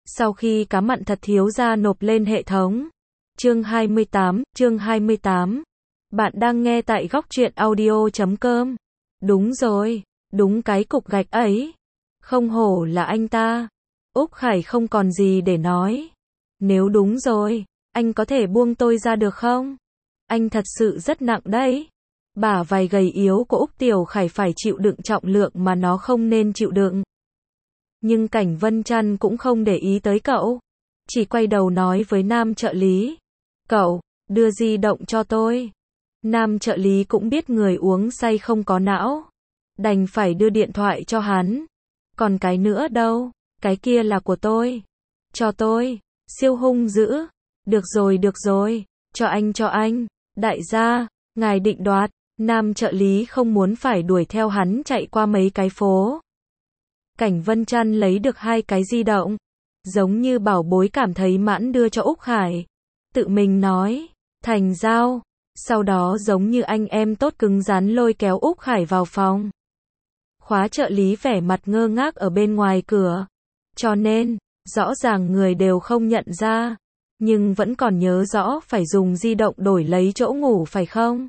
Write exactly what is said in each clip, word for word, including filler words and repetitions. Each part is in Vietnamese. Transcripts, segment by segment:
Sau khi cá mặn thật thiếu ra nộp lên hệ thống. Chương hai mươi tám, chương hai mươi tám. Bạn đang nghe tại góc truyện audio chấm com. Đúng rồi, đúng cái cục gạch ấy. Không hổ là anh ta. Úc Khải không còn gì để nói. Nếu đúng rồi, anh có thể buông tôi ra được không? Anh thật sự rất nặng đấy. Bả vai gầy yếu của Úc Tiểu Khải phải chịu đựng trọng lượng mà nó không nên chịu đựng. Nhưng Cảnh Vân Trăn cũng không để ý tới cậu. Chỉ quay đầu nói với nam trợ lý. Cậu, đưa di động cho tôi. Nam trợ lý cũng biết người uống say không có não. Đành phải đưa điện thoại cho hắn. Còn cái nữa đâu, cái kia là của tôi. Cho tôi, siêu hung dữ. Được rồi được rồi, cho anh cho anh. Đại gia, ngài định đoạt. Nam trợ lý không muốn phải đuổi theo hắn chạy qua mấy cái phố. Cảnh Vân Trăn lấy được hai cái di động. Giống như bảo bối cảm thấy mãn đưa cho Úc Khải. Tự mình nói, thành giao. Sau đó giống như anh em tốt cứng rắn lôi kéo Úc Khải vào phòng. Khóa trợ lý vẻ mặt ngơ ngác ở bên ngoài cửa. Cho nên, rõ ràng người đều không nhận ra. Nhưng vẫn còn nhớ rõ phải dùng di động đổi lấy chỗ ngủ phải không?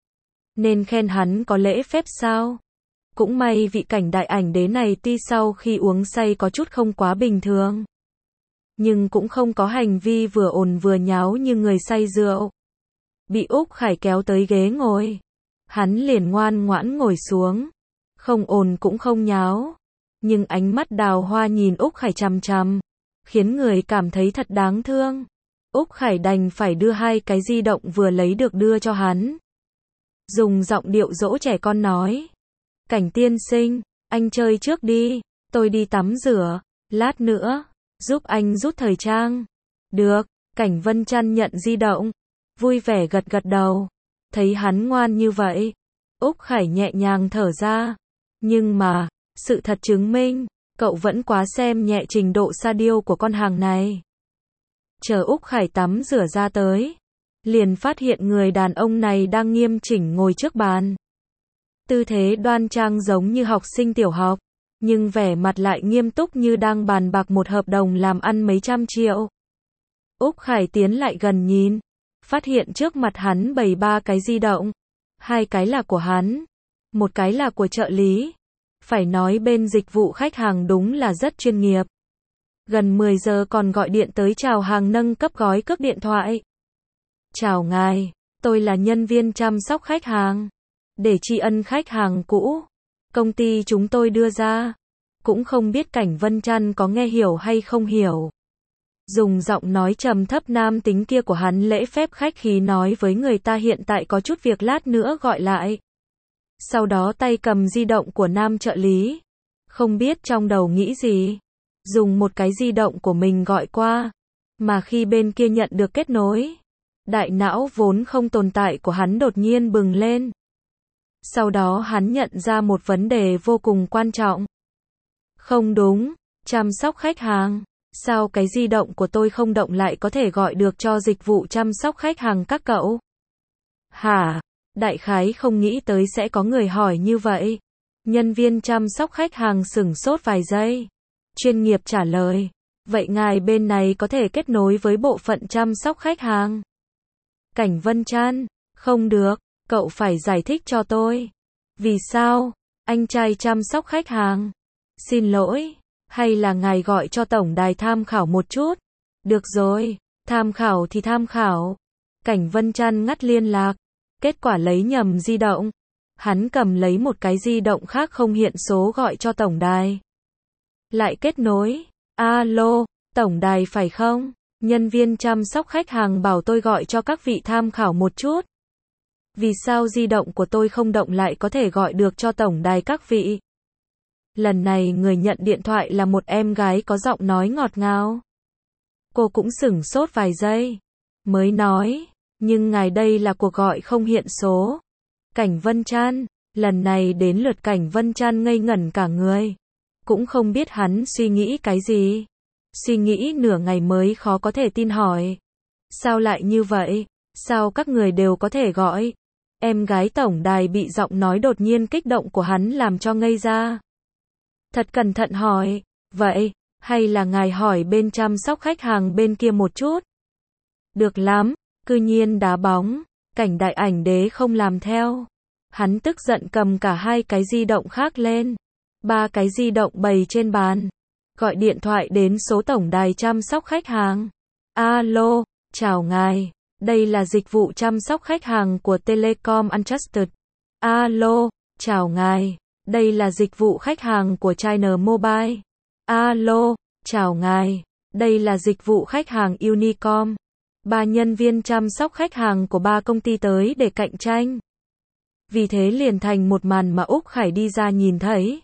Nên khen hắn có lễ phép sao? Cũng may vị Cảnh đại ảnh đế này tuy sau khi uống say có chút không quá bình thường. Nhưng cũng không có hành vi vừa ồn vừa nháo như người say rượu. Bị Úc Khải kéo tới ghế ngồi. Hắn liền ngoan ngoãn ngồi xuống. Không ồn cũng không nháo. Nhưng ánh mắt đào hoa nhìn Úc Khải chằm chằm. Khiến người cảm thấy thật đáng thương. Úc Khải đành phải đưa hai cái di động vừa lấy được đưa cho hắn. Dùng giọng điệu dỗ trẻ con nói. Cảnh tiên sinh, anh chơi trước đi. Tôi đi tắm rửa. Lát nữa, giúp anh rút thời trang. Được, Cảnh Vân Trăn nhận di động. Vui vẻ gật gật đầu. Thấy hắn ngoan như vậy. Úc Khải nhẹ nhàng thở ra. Nhưng mà, sự thật chứng minh, cậu vẫn quá xem nhẹ trình độ sa điêu của con hàng này. Chờ Úc Khải tắm rửa ra tới. Liền phát hiện người đàn ông này đang nghiêm chỉnh ngồi trước bàn. Tư thế đoan trang giống như học sinh tiểu học. Nhưng vẻ mặt lại nghiêm túc như đang bàn bạc một hợp đồng làm ăn mấy trăm triệu. Úc Khải tiến lại gần nhìn. Phát hiện trước mặt hắn bày ba cái di động. Hai cái là của hắn. Một cái là của trợ lý. Phải nói bên dịch vụ khách hàng đúng là rất chuyên nghiệp. Gần mười giờ còn gọi điện tới chào hàng nâng cấp gói cước điện thoại. Chào ngài, tôi là nhân viên chăm sóc khách hàng. Để tri ân khách hàng cũ. Công ty chúng tôi đưa ra. Cũng không biết Cảnh Vân Trăn có nghe hiểu hay không hiểu. Dùng giọng nói trầm thấp nam tính kia của hắn lễ phép khách khí nói với người ta hiện tại có chút việc lát nữa gọi lại. Sau đó tay cầm di động của nam trợ lý. Không biết trong đầu nghĩ gì. Dùng một cái di động của mình gọi qua. Mà khi bên kia nhận được kết nối. Đại não vốn không tồn tại của hắn đột nhiên bừng lên. Sau đó hắn nhận ra một vấn đề vô cùng quan trọng. Không đúng, chăm sóc khách hàng. Sao cái di động của tôi không động lại có thể gọi được cho dịch vụ chăm sóc khách hàng các cậu? Hả? Đại khái không nghĩ tới sẽ có người hỏi như vậy. Nhân viên chăm sóc khách hàng sửng sốt vài giây. Chuyên nghiệp trả lời. Vậy ngài bên này có thể kết nối với bộ phận chăm sóc khách hàng? Cảnh Vân Trăn. Không được, cậu phải giải thích cho tôi. Vì sao? Anh trai chăm sóc khách hàng. Xin lỗi. Hay là ngài gọi cho tổng đài tham khảo một chút? Được rồi, tham khảo thì tham khảo. Cảnh Vân Trăn ngắt liên lạc. Kết quả lấy nhầm di động. Hắn cầm lấy một cái di động khác không hiện số gọi cho tổng đài. Lại kết nối. Alo, tổng đài phải không? Nhân viên chăm sóc khách hàng bảo tôi gọi cho các vị tham khảo một chút. Vì sao di động của tôi không động lại có thể gọi được cho tổng đài các vị? Lần này người nhận điện thoại là một em gái có giọng nói ngọt ngào. Cô cũng sửng sốt vài giây. Mới nói, nhưng ngài đây là cuộc gọi không hiện số. Cảnh Vân Trăn, lần này đến lượt Cảnh Vân Trăn ngây ngẩn cả người. Cũng không biết hắn suy nghĩ cái gì. Suy nghĩ nửa ngày mới khó có thể tin hỏi. Sao lại như vậy? Sao các người đều có thể gọi? Em gái tổng đài bị giọng nói đột nhiên kích động của hắn làm cho ngây ra. Thật cẩn thận hỏi. Vậy, Hay là ngài hỏi bên chăm sóc khách hàng bên kia một chút? Được lắm, cư nhiên đá bóng. Cảnh đại ảnh đế không làm theo. Hắn tức giận cầm cả hai cái di động khác lên. Ba cái di động bày trên bàn. Gọi điện thoại đến số tổng đài chăm sóc khách hàng. Alo, chào ngài. Đây là dịch vụ chăm sóc khách hàng của Telecom Untrusted. Alo, chào ngài. Đây là dịch vụ khách hàng của China Mobile. Alo, chào ngài. Đây là dịch vụ khách hàng Unicom. Ba nhân viên chăm sóc khách hàng của ba công ty tới để cạnh tranh. Vì thế liền thành một màn mà Úc Khải đi ra nhìn thấy.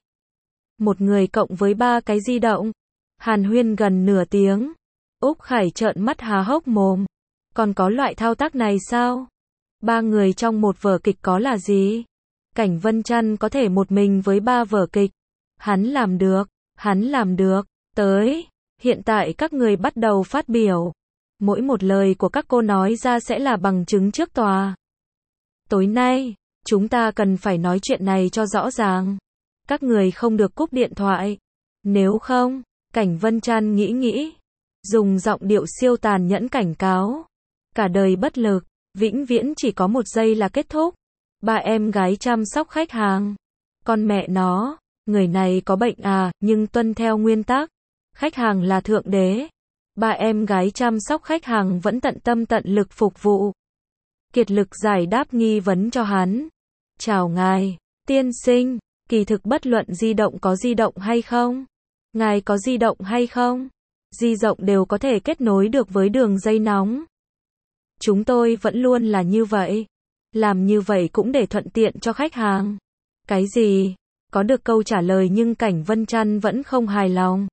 Một người cộng với ba cái di động. Hàn huyên gần nửa tiếng. Úc Khải trợn mắt há hốc mồm. Còn có loại thao tác này sao? Ba người trong một vở kịch có là gì? Cảnh Vân Chăn có thể một mình với ba vở kịch. Hắn làm được, hắn làm được. Tới, hiện tại các người bắt đầu phát biểu. Mỗi một lời của các cô nói ra sẽ là bằng chứng trước tòa. Tối nay, chúng ta cần phải nói chuyện này cho rõ ràng. Các người không được cúp điện thoại. Nếu không, Cảnh Vân Chăn nghĩ nghĩ. Dùng giọng điệu siêu tàn nhẫn cảnh cáo. Cả đời bất lực, vĩnh viễn chỉ có một giây là kết thúc. Ba em gái chăm sóc khách hàng. Con mẹ nó, người này có bệnh à, nhưng tuân theo nguyên tắc. Khách hàng là thượng đế. Ba em gái chăm sóc khách hàng vẫn tận tâm tận lực phục vụ. Kiệt lực giải đáp nghi vấn cho hắn. Chào ngài, tiên sinh, kỳ thực bất luận di động có di động hay không. Ngài có di động hay không? Di động đều có thể kết nối được với đường dây nóng. Chúng tôi vẫn luôn là như vậy. Làm như vậy cũng để thuận tiện cho khách hàng. Cái gì? Có được câu trả lời nhưng Cảnh Vân Chăn vẫn không hài lòng.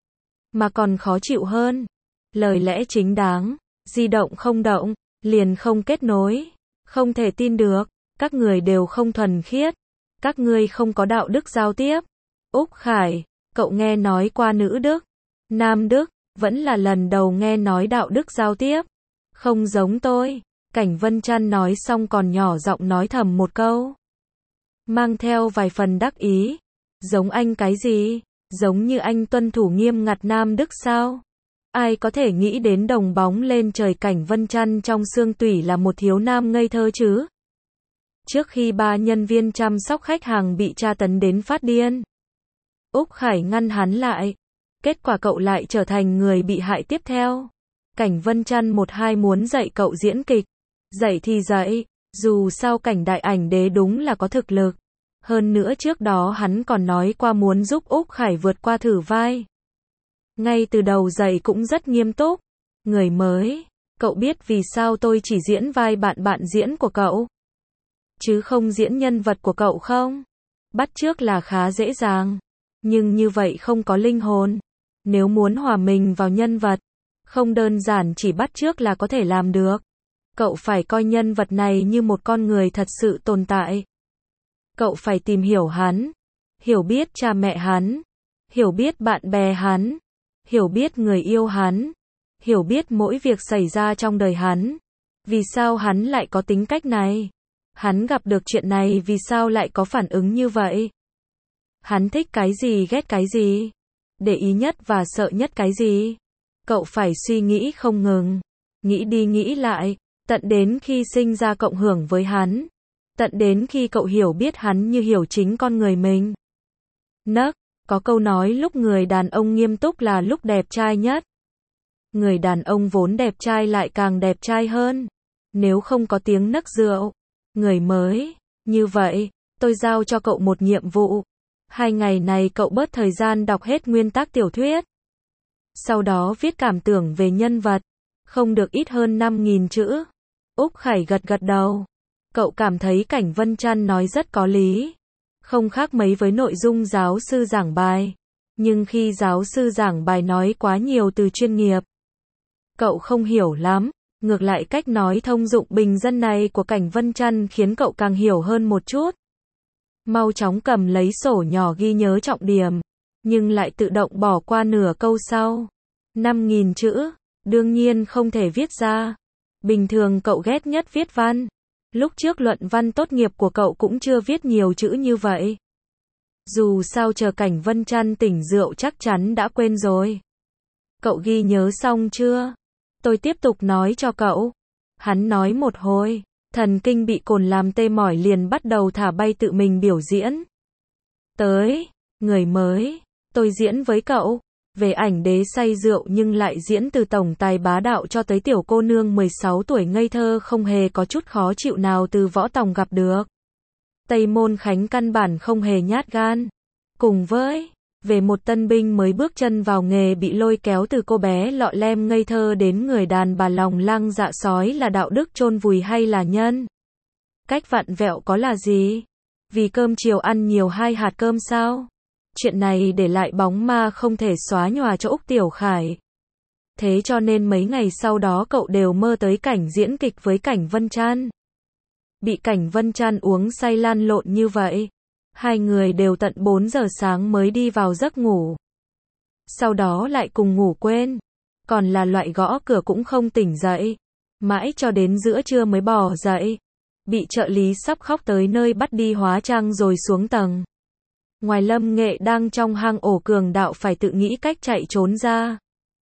Mà còn khó chịu hơn. Lời lẽ chính đáng. Di động không động, liền không kết nối. Không thể tin được. Các người đều không thuần khiết. Các ngươi không có đạo đức giao tiếp. Úc Khải, cậu nghe nói qua nữ Đức, Nam Đức, vẫn là lần đầu nghe nói đạo đức giao tiếp. Không giống tôi. Cảnh Vân Chăn nói xong còn nhỏ giọng nói thầm một câu. Mang theo vài phần đắc ý. Giống anh cái gì? Giống như anh tuân thủ nghiêm ngặt Nam Đức sao? Ai có thể nghĩ đến đồng bóng lên trời Cảnh Vân Chăn trong xương tủy là một thiếu nam ngây thơ chứ? Trước khi ba nhân viên chăm sóc khách hàng bị tra tấn đến phát điên, Úc Khải ngăn hắn lại. Kết quả cậu lại trở thành người bị hại tiếp theo. Cảnh Vân Chăn một hai muốn dạy cậu diễn kịch. Dạy thì dạy, dù sao Cảnh đại ảnh đế đúng là có thực lực. Hơn nữa trước đó hắn còn nói qua muốn giúp Úc Khải vượt qua thử vai. Ngay từ đầu dạy cũng rất nghiêm túc. Người mới, cậu biết vì sao tôi chỉ diễn vai bạn bạn diễn của cậu, chứ không diễn nhân vật của cậu không? Bắt chước là khá dễ dàng, nhưng như vậy không có linh hồn. Nếu muốn hòa mình vào nhân vật, không đơn giản chỉ bắt chước là có thể làm được. Cậu phải coi nhân vật này như một con người thật sự tồn tại. Cậu phải tìm hiểu hắn, hiểu biết cha mẹ hắn, hiểu biết bạn bè hắn, hiểu biết người yêu hắn, hiểu biết mỗi việc xảy ra trong đời hắn. Vì sao hắn lại có tính cách này? Hắn gặp được chuyện này vì sao lại có phản ứng như vậy? Hắn thích cái gì ghét cái gì? Để ý nhất và sợ nhất cái gì? Cậu phải suy nghĩ không ngừng. Nghĩ đi nghĩ lại. Tận đến khi sinh ra cộng hưởng với hắn. Tận đến khi cậu hiểu biết hắn như hiểu chính con người mình. Nấc, có câu nói lúc người đàn ông nghiêm túc là lúc đẹp trai nhất. Người đàn ông vốn đẹp trai lại càng đẹp trai hơn. Nếu không có tiếng nấc rượu. Người mới, như vậy, tôi giao cho cậu một nhiệm vụ. Hai ngày này cậu bớt thời gian đọc hết nguyên tắc tiểu thuyết. Sau đó viết cảm tưởng về nhân vật. Không được ít hơn năm nghìn chữ. Úc Khải gật gật đầu. Cậu cảm thấy Cảnh Vân Chăn nói rất có lý. Không khác mấy với nội dung giáo sư giảng bài. Nhưng khi giáo sư giảng bài nói quá nhiều từ chuyên nghiệp, cậu không hiểu lắm. Ngược lại cách nói thông dụng bình dân này của Cảnh Vân Chăn khiến cậu càng hiểu hơn một chút. Mau chóng cầm lấy sổ nhỏ ghi nhớ trọng điểm, nhưng lại tự động bỏ qua nửa câu sau. năm nghìn chữ, đương nhiên không thể viết ra. Bình thường cậu ghét nhất viết văn. Lúc trước luận văn tốt nghiệp của cậu cũng chưa viết nhiều chữ như vậy. Dù sao chờ Cảnh Vân Chăn tỉnh rượu chắc chắn đã quên rồi. Cậu ghi nhớ xong chưa? Tôi tiếp tục nói cho cậu. Hắn nói một hồi, thần kinh bị cồn làm tê mỏi liền bắt đầu thả bay tự mình biểu diễn. Tới, người mới, tôi diễn với cậu. Về ảnh đế say rượu nhưng lại diễn từ tổng tài bá đạo cho tới tiểu cô nương mười sáu tuổi ngây thơ không hề có chút khó chịu nào từ võ tòng gặp được. Tây Môn Khánh căn bản không hề nhát gan. Cùng với, về một tân binh mới bước chân vào nghề bị lôi kéo từ cô bé lọ lem ngây thơ đến người đàn bà lòng lang dạ sói là đạo đức chôn vùi hay là nhân. Cách vặn vẹo có là gì? Vì cơm chiều ăn nhiều hai hạt cơm sao? Chuyện này để lại bóng ma không thể xóa nhòa cho Úc Tiểu Khải. Thế cho nên mấy ngày sau đó cậu đều mơ tới cảnh diễn kịch với Cảnh Vân Trăn. Bị Cảnh Vân Trăn uống say lan lộn như vậy. Hai người đều tận bốn giờ sáng mới đi vào giấc ngủ. Sau đó lại cùng ngủ quên. Còn là loại gõ cửa cũng không tỉnh dậy. Mãi cho đến giữa trưa mới bỏ dậy. Bị trợ lý sắp khóc tới nơi bắt đi hóa trang rồi xuống tầng. Ngoài Lâm Nghệ đang trong hang ổ cường đạo phải tự nghĩ cách chạy trốn ra.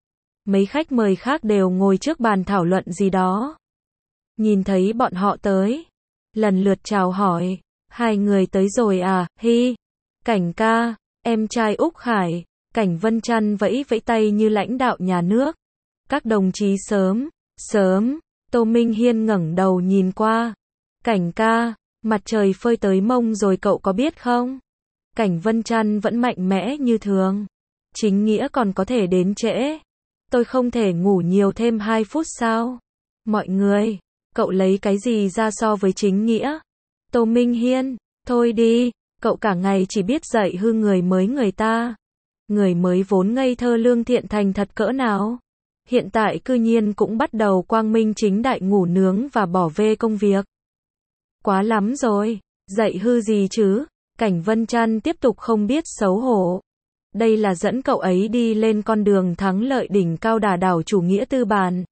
Mấy khách mời khác đều ngồi trước bàn thảo luận gì đó. Nhìn thấy bọn họ tới. Lần lượt chào hỏi. Hai người tới rồi à, hi. Cảnh ca, em trai Úc Khải. Cảnh Vân Trăn vẫy vẫy tay như lãnh đạo nhà nước. Các đồng chí sớm, sớm. Tô Minh Hiên ngẩng đầu nhìn qua. Cảnh ca, mặt trời phơi tới mông rồi cậu có biết không? Cảnh Vân Trăn vẫn mạnh mẽ như thường. Chính nghĩa còn có thể đến trễ. Tôi không thể ngủ nhiều thêm hai phút sao? Mọi người, cậu lấy cái gì ra so với chính nghĩa? Tô Minh Hiên, thôi đi, cậu cả ngày chỉ biết dạy hư người mới người ta. Người mới vốn ngây thơ lương thiện thành thật cỡ nào? Hiện tại cư nhiên cũng bắt đầu quang minh chính đại ngủ nướng và bỏ bê công việc. Quá lắm rồi, dạy hư gì chứ? Cảnh Vân Trăn tiếp tục không biết xấu hổ. Đây là dẫn cậu ấy đi lên con đường thắng lợi đỉnh cao đả đảo chủ nghĩa tư bản.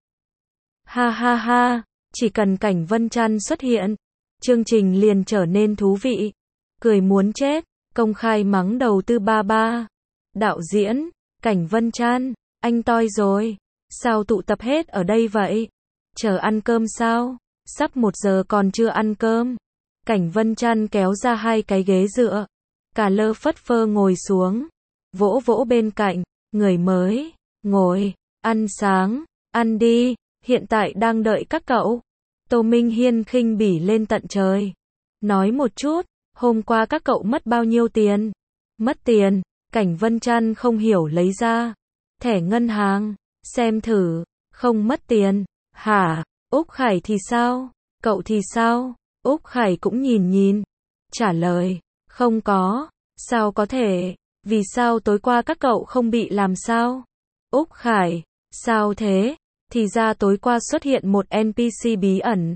Ha ha ha, chỉ cần Cảnh Vân Trăn xuất hiện, chương trình liền trở nên thú vị. Cười muốn chết, công khai mắng đầu tư ba ba. Đạo diễn, Cảnh Vân Trăn, anh toi rồi. Sao tụ tập hết ở đây vậy? Chờ ăn cơm sao? Sắp một giờ còn chưa ăn cơm. Cảnh Vân Trăn kéo ra hai cái ghế dựa. Cả lơ phất phơ ngồi xuống. Vỗ vỗ bên cạnh. Người mới. Ngồi. Ăn sáng. Ăn đi. Hiện tại đang đợi các cậu. Tô Minh Hiên khinh bỉ lên tận trời. Nói một chút. Hôm qua các cậu mất bao nhiêu tiền? Mất tiền. Cảnh Vân Trăn không hiểu lấy ra. Thẻ ngân hàng. Xem thử. Không mất tiền. Hả? Úc Khải thì sao? Cậu thì sao? Úc Khải cũng nhìn nhìn. Trả lời. Không có. Sao có thể? Vì sao tối qua các cậu không bị làm sao? Úc Khải. Sao thế? Thì ra tối qua xuất hiện một en pê xê bí ẩn.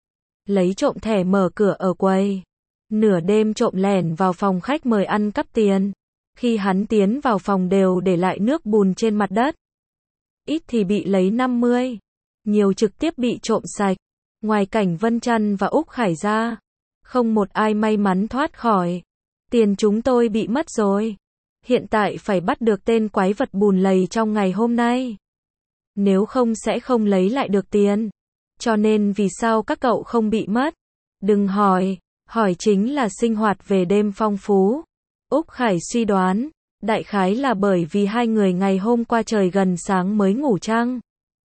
Lấy trộm thẻ mở cửa ở quầy. Nửa đêm trộm lẻn vào phòng khách mời ăn cắp tiền. Khi hắn tiến vào phòng đều để lại nước bùn trên mặt đất. Ít thì bị lấy năm mươi. Nhiều trực tiếp bị trộm sạch. Ngoài Cảnh Vân Trăn và Úc Khải ra, không một ai may mắn thoát khỏi. Tiền chúng tôi bị mất rồi. Hiện tại phải bắt được tên quái vật bùn lầy trong ngày hôm nay. Nếu không sẽ không lấy lại được tiền. Cho nên vì sao các cậu không bị mất? Đừng hỏi, hỏi chính là sinh hoạt về đêm phong phú. Úc Khải suy đoán, đại khái là bởi vì hai người ngày hôm qua trời gần sáng mới ngủ trăng.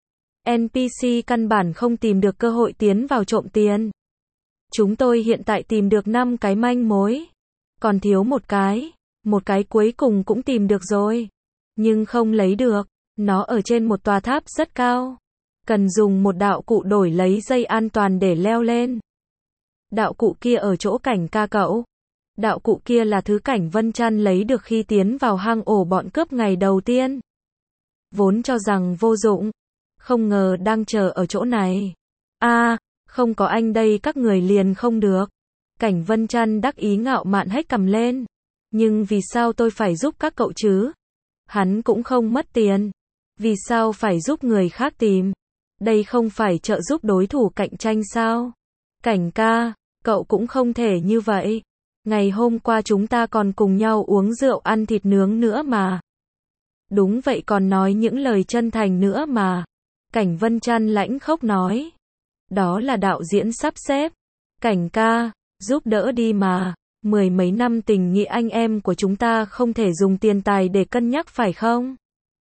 en pê xê căn bản không tìm được cơ hội tiến vào trộm tiền. Chúng tôi hiện tại tìm được năm cái manh mối. Còn thiếu một cái. Một cái cuối cùng cũng tìm được rồi. Nhưng không lấy được. Nó ở trên một tòa tháp rất cao. Cần dùng một đạo cụ đổi lấy dây an toàn để leo lên. Đạo cụ kia ở chỗ Cảnh ca cậu. Đạo cụ kia là thứ Cảnh Vân Trăn lấy được khi tiến vào hang ổ bọn cướp ngày đầu tiên. Vốn cho rằng vô dụng. Không ngờ đang chờ ở chỗ này. A, à, không có anh đây các người liền không được. Cảnh Vân Trăn đắc ý ngạo mạn hét cầm lên. Nhưng vì sao tôi phải giúp các cậu chứ? Hắn cũng không mất tiền. Vì sao phải giúp người khác tìm? Đây không phải trợ giúp đối thủ cạnh tranh sao? Cảnh ca, cậu cũng không thể như vậy. Ngày hôm qua chúng ta còn cùng nhau uống rượu ăn thịt nướng nữa mà. Đúng vậy, còn nói những lời chân thành nữa mà. Cảnh Vân Trăn lãnh khốc nói. Đó là đạo diễn sắp xếp. Cảnh ca, giúp đỡ đi mà. Mười mấy năm tình nghĩa anh em của chúng ta không thể dùng tiền tài để cân nhắc phải không?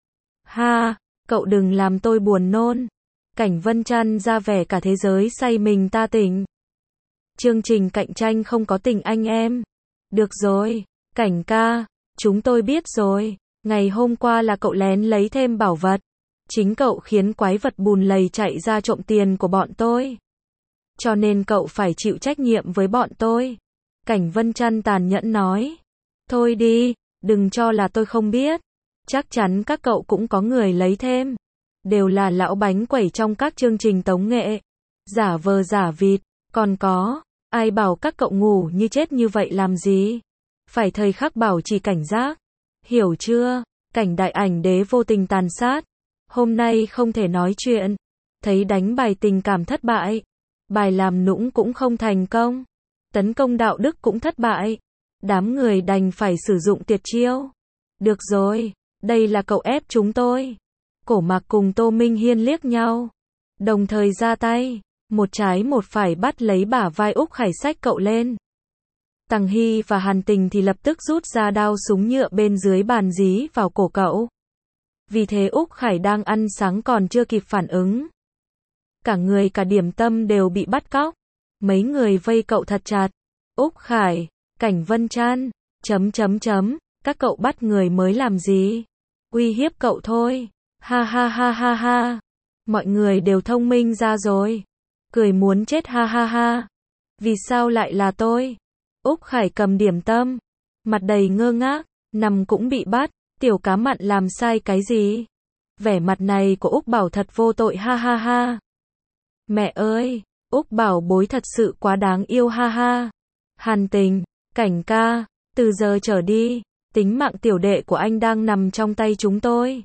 Ha, cậu đừng làm tôi buồn nôn. Cảnh Vân Trăn ra vẻ cả thế giới say mình ta tỉnh. Chương trình cạnh tranh không có tình anh em. Được rồi, Cảnh ca, chúng tôi biết rồi. Ngày hôm qua là cậu lén lấy thêm bảo vật. Chính cậu khiến quái vật bùn lầy chạy ra trộm tiền của bọn tôi. Cho nên cậu phải chịu trách nhiệm với bọn tôi. Cảnh Vân Trăn tàn nhẫn nói. Thôi đi, đừng cho là tôi không biết. Chắc chắn các cậu cũng có người lấy thêm. Đều là lão bánh quẩy trong các chương trình tống nghệ. Giả vờ giả vịt, còn có, ai bảo các cậu ngủ như chết như vậy làm gì? Phải thời khắc bảo trì cảnh giác. Hiểu chưa? Cảnh đại ảnh đế vô tình tàn sát. Hôm nay không thể nói chuyện. Thấy đánh bài tình cảm thất bại. Bài làm nũng cũng không thành công. Tấn công đạo đức cũng thất bại. Đám người đành phải sử dụng tuyệt chiêu. Được rồi, đây là cậu ép chúng tôi. Cổ Mạc cùng Tô Minh Hiên liếc nhau. Đồng thời ra tay. Một trái một phải bắt lấy bả vai Úc Khải xách cậu lên. Tằng Hy và Hàn Tình thì lập tức rút ra đao súng nhựa bên dưới bàn dí vào cổ cậu. Vì thế Úc Khải đang ăn sáng còn chưa kịp phản ứng. Cả người cả điểm tâm đều bị bắt cóc. Mấy người vây cậu thật chặt. Úc Khải, Cảnh Vân Trăn, chấm chấm chấm, các cậu bắt người mới làm gì? Uy hiếp cậu thôi. Ha ha ha ha ha. Mọi người đều thông minh ra rồi. Cười muốn chết ha ha ha. Vì sao lại là tôi? Úc Khải cầm điểm tâm. Mặt đầy ngơ ngác. Nằm cũng bị bắt. Tiểu cá mặn làm sai cái gì? Vẻ mặt này của Úc Bảo thật vô tội ha ha ha. Mẹ ơi, Úc Bảo bối thật sự quá đáng yêu ha ha. Hàn Tình, Cảnh ca, từ giờ trở đi, tính mạng tiểu đệ của anh đang nằm trong tay chúng tôi.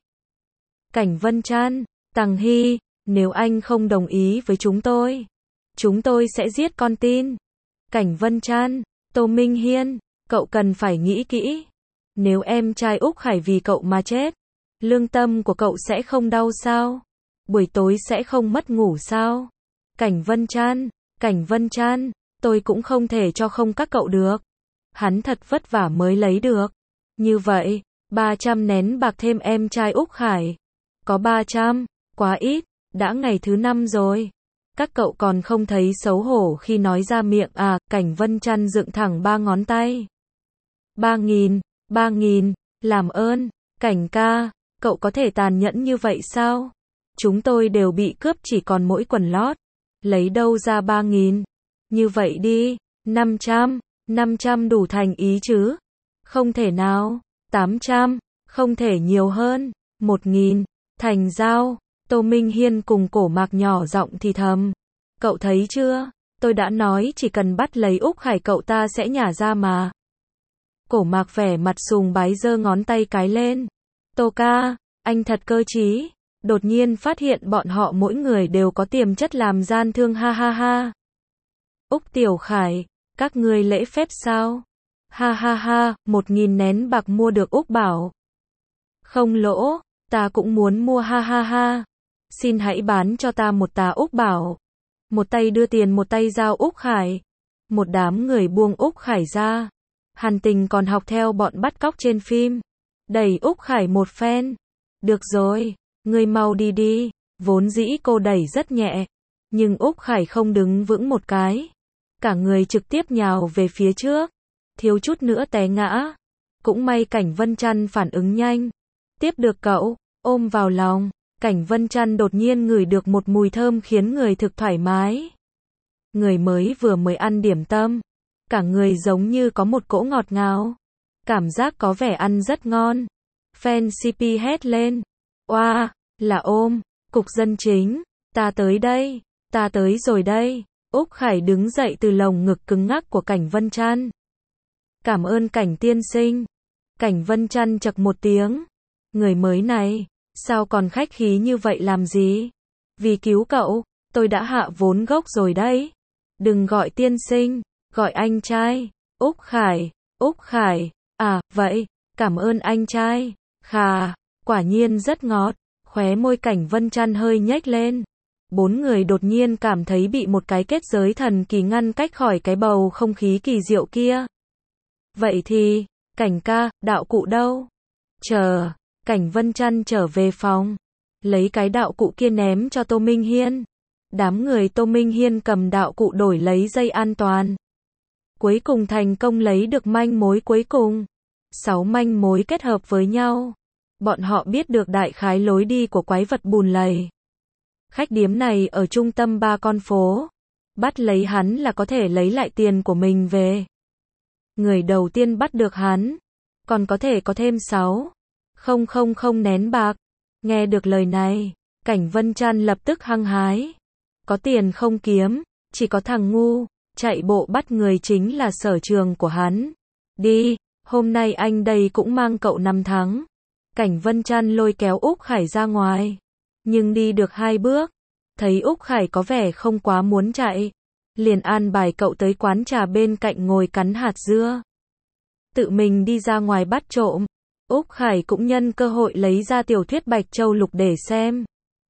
Cảnh Vân Trăn, Tằng Hy, nếu anh không đồng ý với chúng tôi, chúng tôi sẽ giết con tin. Cảnh Vân Trăn, Tô Minh Hiên, cậu cần phải nghĩ kỹ. Nếu em trai Úc Khải vì cậu mà chết, lương tâm của cậu sẽ không đau sao? Buổi tối sẽ không mất ngủ sao? Cảnh Vân Trăn, Cảnh Vân Trăn, tôi cũng không thể cho không các cậu được. Hắn thật vất vả mới lấy được. Như vậy, ba trăm nén bạc thêm em trai Úc Khải. Có ba trăm, quá ít, đã ngày thứ năm rồi. Các cậu còn không thấy xấu hổ khi nói ra miệng à? Cảnh Vân Trăn dựng thẳng ba ngón tay. Ba nghìn, ba nghìn, làm ơn, Cảnh ca, cậu có thể tàn nhẫn như vậy sao? Chúng tôi đều bị cướp chỉ còn mỗi quần lót. Lấy đâu ra ba nghìn? Như vậy đi, năm trăm, năm trăm đủ thành ý chứ? Không thể nào, tám trăm, không thể nhiều hơn, một nghìn, thành giao. Tô Minh Hiên cùng Cổ Mạc nhỏ giọng thì thầm. Cậu thấy chưa? Tôi đã nói chỉ cần bắt lấy Úc Khải cậu ta sẽ nhả ra mà. Cổ Mạc vẻ mặt sùng bái giơ ngón tay cái lên. Tô ca, anh thật cơ trí. Đột nhiên phát hiện bọn họ mỗi người đều có tiềm chất làm gian thương ha ha ha. Úc Tiểu Khải, các ngươi lễ phép sao? Ha ha ha, một nghìn nén bạc mua được Úc Bảo. Không lỗ, ta cũng muốn mua ha ha ha. Xin hãy bán cho ta một tà Úc Bảo. Một tay đưa tiền một tay giao Úc Khải. Một đám người buông Úc Khải ra. Hàn Tình còn học theo bọn bắt cóc trên phim. Đẩy Úc Khải một phen. Được rồi, ngươi mau đi đi. Vốn dĩ cô đẩy rất nhẹ. Nhưng Úc Khải không đứng vững một cái. Cả người trực tiếp nhào về phía trước. Thiếu chút nữa té ngã. Cũng may Cảnh Vân Trăn phản ứng nhanh. Tiếp được cậu, ôm vào lòng. Cảnh Vân Trăn đột nhiên ngửi được một mùi thơm khiến người thực thoải mái. Người mới vừa mới ăn điểm tâm. Cả người giống như có một cỗ ngọt ngào. Cảm giác có vẻ ăn rất ngon. Fan xê pê hét lên. Oa, wow, là ôm, cục dân chính. Ta tới đây, ta tới rồi đây. Úc Khải đứng dậy từ lồng ngực cứng ngắc của Cảnh Vân Trăn. Cảm ơn Cảnh tiên sinh. Cảnh Vân Trăn chậc một tiếng. Người mới này, sao còn khách khí như vậy làm gì? Vì cứu cậu, tôi đã hạ vốn gốc rồi đấy. Đừng gọi tiên sinh, gọi anh trai. Úc Khải, Úc Khải, à, vậy, cảm ơn anh trai. Khà, Quả nhiên rất ngọt, khóe môi Cảnh Vân Trăn hơi nhếch lên. Bốn người đột nhiên cảm thấy bị một cái kết giới thần kỳ ngăn cách khỏi cái bầu không khí kỳ diệu kia. Vậy thì, Cảnh ca, đạo cụ đâu? Chờ, Cảnh Vân Trăn trở về phòng, lấy cái đạo cụ kia ném cho Tô Minh Hiên. Đám người Tô Minh Hiên cầm đạo cụ đổi lấy dây an toàn. Cuối cùng thành công lấy được manh mối cuối cùng. Sáu manh mối kết hợp với nhau. Bọn họ biết được đại khái lối đi của quái vật bùn lầy. Khách điếm này ở trung tâm ba con phố. Bắt lấy hắn là có thể lấy lại tiền của mình về. Người đầu tiên bắt được hắn, còn có thể có thêm sáu. Không không không nén bạc. Nghe được lời này, Cảnh Vân Trăn lập tức hăng hái. Có tiền không kiếm, chỉ có thằng ngu, chạy bộ bắt người chính là sở trường của hắn. Đi, hôm nay anh đây cũng mang cậu năm tháng. Cảnh Vân Trăn lôi kéo Úc Khải ra ngoài. Nhưng đi được hai bước, thấy Úc Khải có vẻ không quá muốn chạy. Liền an bài cậu tới quán trà bên cạnh ngồi cắn hạt dưa. Tự mình đi ra ngoài bắt trộm. Úc Khải cũng nhân cơ hội lấy ra tiểu thuyết Bạch Châu Lục để xem.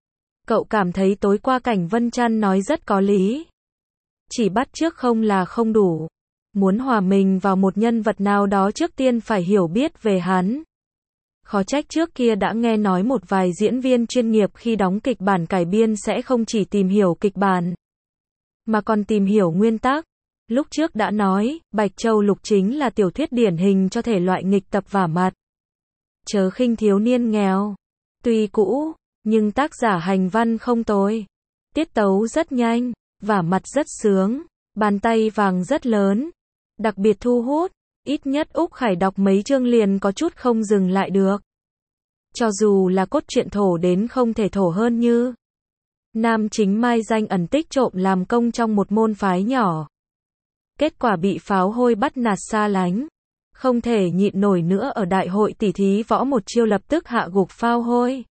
Cậu cảm thấy tối qua Cảnh Vân Trăn nói rất có lý. Chỉ bắt chước không là không đủ. Muốn hòa mình vào một nhân vật nào đó trước tiên phải hiểu biết về hắn. Khó trách trước kia đã nghe nói một vài diễn viên chuyên nghiệp khi đóng kịch bản cải biên sẽ không chỉ tìm hiểu kịch bản, mà còn tìm hiểu nguyên tắc. Lúc trước đã nói, Bạch Châu Lục chính là tiểu thuyết điển hình cho thể loại nghịch tập vả mặt. Chớ khinh thiếu niên nghèo. Tuy cũ, nhưng tác giả hành văn không tồi. Tiết tấu rất nhanh, vả mặt rất sướng, bàn tay vàng rất lớn. Đặc biệt thu hút, ít nhất Úc Khải đọc mấy chương liền có chút không dừng lại được. Cho dù là cốt truyện thổ đến không thể thổ hơn như. Nam chính mai danh ẩn tích trộm làm công trong một môn phái nhỏ. Kết quả bị pháo hôi bắt nạt xa lánh. Không thể nhịn nổi nữa ở đại hội tỉ thí võ một chiêu lập tức hạ gục pháo hôi.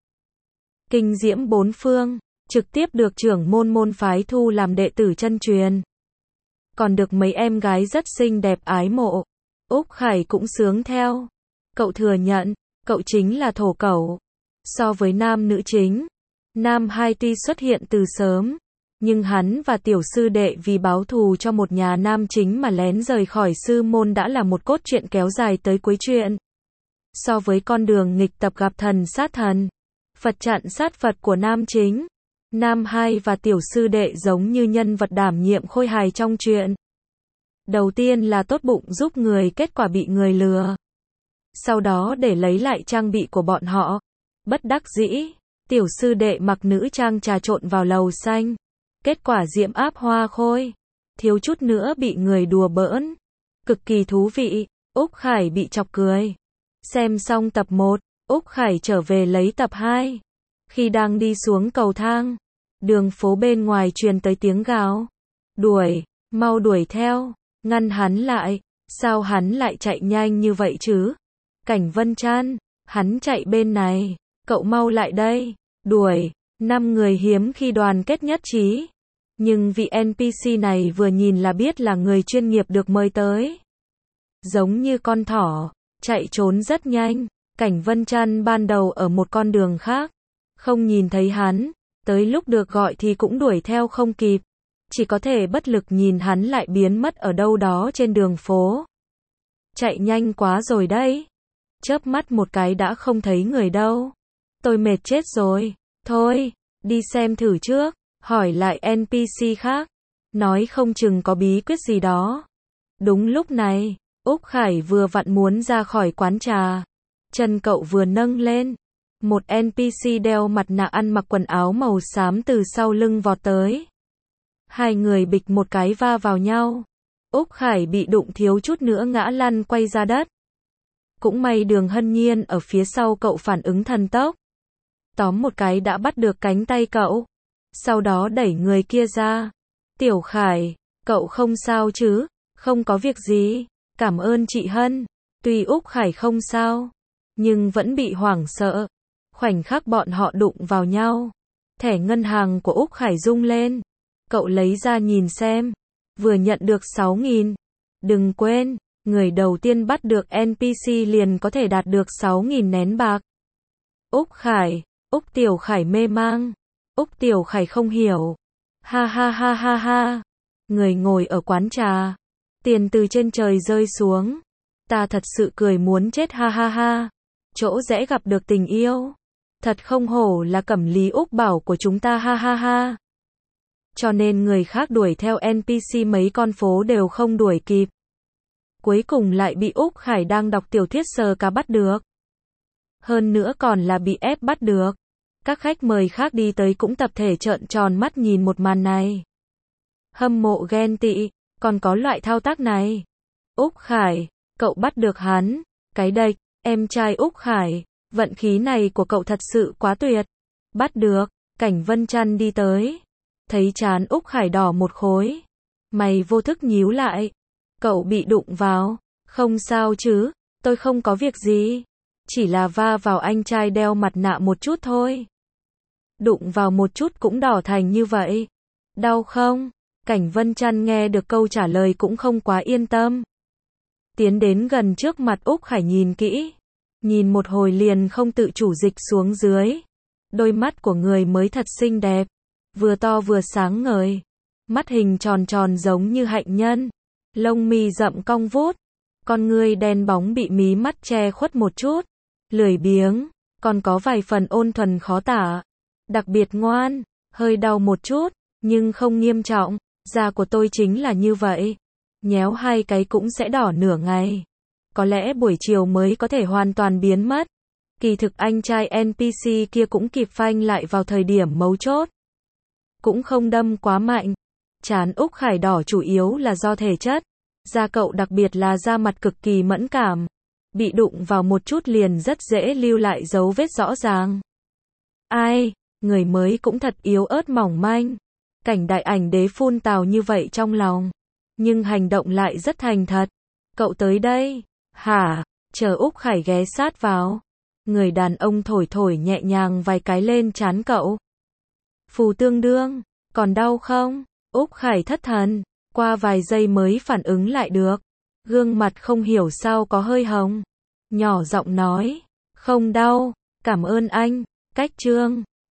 Kinh diễm bốn phương, trực tiếp được trưởng môn môn phái thu làm đệ tử chân truyền. Còn được mấy em gái rất xinh đẹp ái mộ. Úc Khải cũng sướng theo. Cậu thừa nhận, cậu chính là thổ cẩu. So với nam nữ chính, nam hai tuy xuất hiện từ sớm, nhưng hắn và tiểu sư đệ vì báo thù cho một nhà nam chính mà lén rời khỏi sư môn đã là một cốt truyện kéo dài tới cuối truyện. So với con đường nghịch tập gặp thần sát thần, Phật chặn sát Phật của nam chính, nam hai và tiểu sư đệ giống như nhân vật đảm nhiệm khôi hài trong truyện. Đầu tiên là tốt bụng giúp người, kết quả bị người lừa. Sau đó để lấy lại trang bị của bọn họ. Bất đắc dĩ, tiểu sư đệ mặc nữ trang trà trộn vào lầu xanh. Kết quả diễm áp hoa khôi. Thiếu chút nữa bị người đùa bỡn. Cực kỳ thú vị, Úc Khải bị chọc cười. Xem xong tập một, Úc Khải trở về lấy tập hai. Khi đang đi xuống cầu thang, đường phố bên ngoài truyền tới tiếng gào. Đuổi, mau đuổi theo, ngăn hắn lại, sao hắn lại chạy nhanh như vậy chứ? Cảnh Vân Trăn, hắn chạy bên này, cậu mau lại đây, đuổi, năm người hiếm khi đoàn kết nhất trí. Nhưng vị en pê xê này vừa nhìn là biết là người chuyên nghiệp được mời tới. Giống như con thỏ, chạy trốn rất nhanh. Cảnh Vân Trăn ban đầu ở một con đường khác, không nhìn thấy hắn, tới lúc được gọi thì cũng đuổi theo không kịp. Chỉ có thể bất lực nhìn hắn lại biến mất ở đâu đó trên đường phố. Chạy nhanh quá rồi đấy. Chớp mắt một cái đã không thấy người đâu. Tôi mệt chết rồi. Thôi, đi xem thử trước. Hỏi lại en pê xê khác. Nói không chừng có bí quyết gì đó. Đúng lúc này, Úc Khải vừa vặn muốn ra khỏi quán trà. Chân cậu vừa nâng lên. Một en pê xê đeo mặt nạ ăn mặc quần áo màu xám từ sau lưng vọt tới. Hai người bịch một cái va vào nhau. Úc Khải bị đụng thiếu chút nữa ngã lăn quay ra đất. Cũng may Đường Hân Nhiên ở phía sau cậu phản ứng thần tốc. Tóm một cái đã bắt được cánh tay cậu. Sau đó đẩy người kia ra. Tiểu Khải, cậu không sao chứ? Không có việc gì. Cảm ơn chị Hân. Tuy Úc Khải không sao, nhưng vẫn bị hoảng sợ. Khoảnh khắc bọn họ đụng vào nhau. Thẻ ngân hàng của Úc Khải rung lên. Cậu lấy ra nhìn xem. Vừa nhận được sáu nghìn. Đừng quên, người đầu tiên bắt được en pê xê liền có thể đạt được sáu nghìn nén bạc. Úc Khải, Úc Tiểu Khải mê mang. Úc Tiểu Khải không hiểu. Ha ha ha ha ha. Người ngồi ở quán trà. Tiền từ trên trời rơi xuống. Ta thật sự cười muốn chết ha ha ha. Chỗ rẽ gặp được tình yêu. Thật không hổ là Cẩm Lý Úc Bảo của chúng ta ha ha ha. Cho nên người khác đuổi theo en pê xê mấy con phố đều không đuổi kịp. Cuối cùng lại bị Úc Khải đang đọc tiểu thuyết sờ cá bắt được. Hơn nữa còn là bị ép bắt được. Các khách mời khác đi tới cũng tập thể trợn tròn mắt nhìn một màn này. Hâm mộ ghen tị, còn có loại thao tác này. Úc Khải, cậu bắt được hắn. Cái đệch, em trai Úc Khải, vận khí này của cậu thật sự quá tuyệt. Bắt được, Cảnh Vân Trăn đi tới. Thấy trán Úc Khải đỏ một khối. Mày vô thức nhíu lại. Cậu bị đụng vào. Không sao chứ, tôi không có việc gì. Chỉ là va vào anh trai đeo mặt nạ một chút thôi. Đụng vào một chút cũng đỏ thành như vậy. Đau không? Cảnh Vân Trăn nghe được câu trả lời cũng không quá yên tâm. Tiến đến gần trước mặt Úc Khải nhìn kỹ. Nhìn một hồi liền không tự chủ dịch xuống dưới. Đôi mắt của người mới thật xinh đẹp. Vừa to vừa sáng ngời. Mắt hình tròn tròn giống như hạnh nhân. Lông mi rậm cong vút. Con ngươi đen bóng bị mí mắt che khuất một chút. Lười biếng. Còn có vài phần ôn thuần khó tả. Đặc biệt ngoan. Hơi đau một chút. Nhưng không nghiêm trọng. Da của tôi chính là như vậy. Nhéo hai cái cũng sẽ đỏ nửa ngày. Có lẽ buổi chiều mới có thể hoàn toàn biến mất. Kỳ thực anh trai en pê xê kia cũng kịp phanh lại vào thời điểm mấu chốt. Cũng không đâm quá mạnh. Trán Úc Khải đỏ chủ yếu là do thể chất. Da cậu đặc biệt là da mặt cực kỳ mẫn cảm. Bị đụng vào một chút liền rất dễ lưu lại dấu vết rõ ràng. Ai, người mới cũng thật yếu ớt mỏng manh. Cảnh đại ảnh đế phun tào như vậy trong lòng. Nhưng hành động lại rất thành thật. Cậu tới đây. Hả? Chờ Úc Khải ghé sát vào. Người đàn ông thổi thổi nhẹ nhàng vài cái lên trán cậu. Phù tương đương. Còn đau không? Úc Khải thất thần. Qua vài giây mới phản ứng lại được. Gương mặt không hiểu sao có hơi hồng. Nhỏ giọng nói. Không đau. Cảm ơn anh. Cách trương.